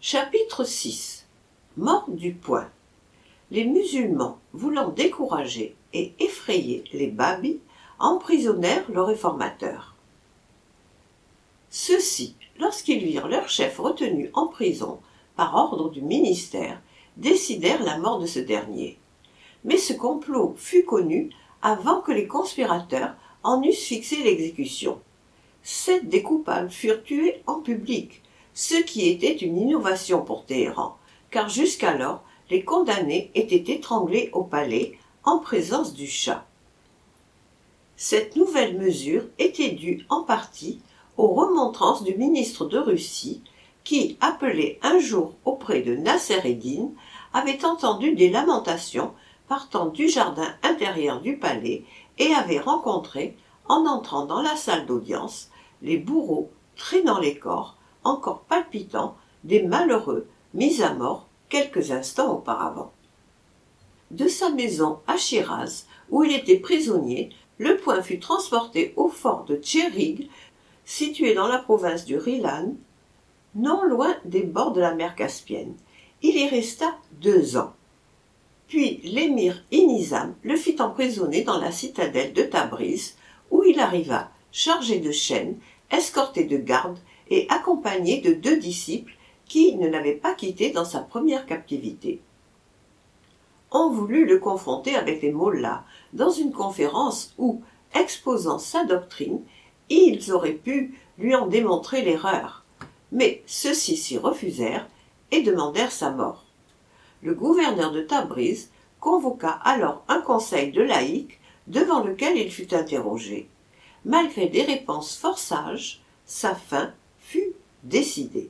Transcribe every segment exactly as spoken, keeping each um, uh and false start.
Chapitre six. Mort du poing. Les musulmans, voulant décourager et effrayer les babis, emprisonnèrent le réformateur. Ceux-ci, lorsqu'ils virent leur chef retenu en prison par ordre du ministère, décidèrent la mort de ce dernier. Mais ce complot fut connu avant que les conspirateurs en eussent fixé l'exécution. Sept des coupables furent tués en public, ce qui était une innovation pour Téhéran, car jusqu'alors les condamnés étaient étranglés au palais en présence du Shah. Cette nouvelle mesure était due en partie aux remontrances du ministre de Russie qui, appelé un jour auprès de Nasser-Eddin, avait entendu des lamentations partant du jardin intérieur du palais et avait rencontré, en entrant dans la salle d'audience, les bourreaux traînant les corps, encore palpitants, des malheureux mis à mort quelques instants auparavant. De sa maison à Chiraz, où il était prisonnier, le poing fut transporté au fort de Tcherig, situé dans la province du Rilan, non loin des bords de la mer Caspienne. Il y resta deux ans. Puis l'émir Inizam le fit emprisonner dans la citadelle de Tabriz, où il arriva chargé de chaînes, escorté de gardes et accompagné de deux disciples qui ne l'avaient pas quitté dans sa première captivité. On voulut le confronter avec les mollahs dans une conférence où, exposant sa doctrine, ils auraient pu lui en démontrer l'erreur, mais ceux-ci s'y refusèrent et demandèrent sa mort. Le gouverneur de Tabriz convoqua alors un conseil de laïcs devant lequel il fut interrogé. Malgré des réponses fort sages, sa fin fut décidée.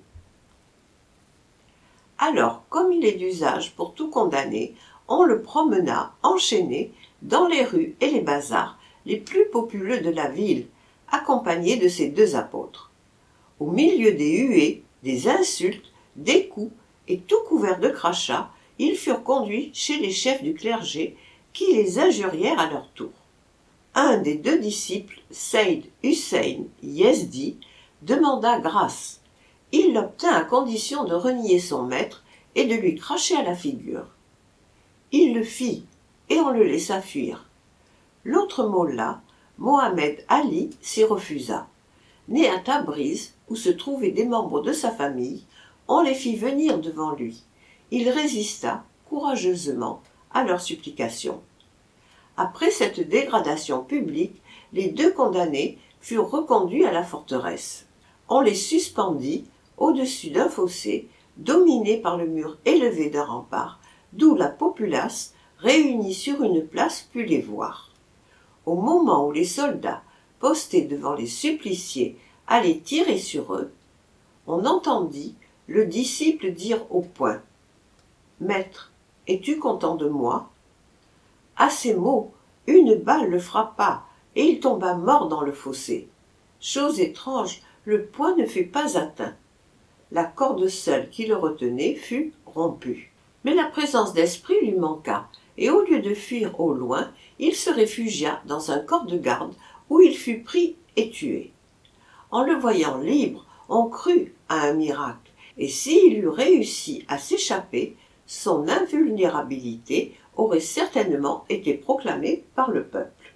Alors, comme il est d'usage pour tout condamné, on le promena, enchaîné, dans les rues et les bazars les plus populeux de la ville, accompagné de ses deux apôtres. Au milieu des huées, des insultes, des coups et tout couvert de crachats, ils furent conduits chez les chefs du clergé qui les injurièrent à leur tour. Un des deux disciples, Seyd Hussein Yezdi, demanda grâce. Il l'obtint à condition de renier son maître et de lui cracher à la figure. Il le fit, et on le laissa fuir. L'autre mollah, Mohamed Ali, s'y refusa. Né à Tabriz, où se trouvaient des membres de sa famille, on les fit venir devant lui. Il résista courageusement à leurs supplications. Après cette dégradation publique, les deux condamnés furent reconduits à la forteresse. On les suspendit au-dessus d'un fossé dominé par le mur élevé d'un rempart, d'où la populace réunie sur une place put les voir. Au moment où les soldats, postés devant les suppliciés, allaient tirer sur eux, on entendit le disciple dire au poing « Maître, es-tu content de moi ?» À ces mots, une balle le frappa et il tomba mort dans le fossé. Chose étrange, le poing ne fut pas atteint. La corde seule qui le retenait fut rompue. Mais la présence d'esprit lui manqua, et au lieu de fuir au loin, il se réfugia dans un corps de garde où il fut pris et tué. En le voyant libre, on crut à un miracle, et s'il eût réussi à s'échapper, son invulnérabilité aurait certainement été proclamée par le peuple.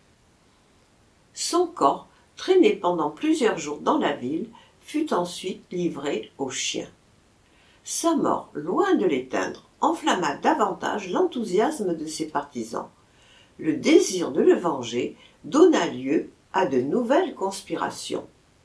Son corps, traîné pendant plusieurs jours dans la ville, fut ensuite livré aux chiens. Sa mort, loin de l'éteindre, enflamma davantage l'enthousiasme de ses partisans. Le désir de le venger donna lieu à de nouvelles conspirations.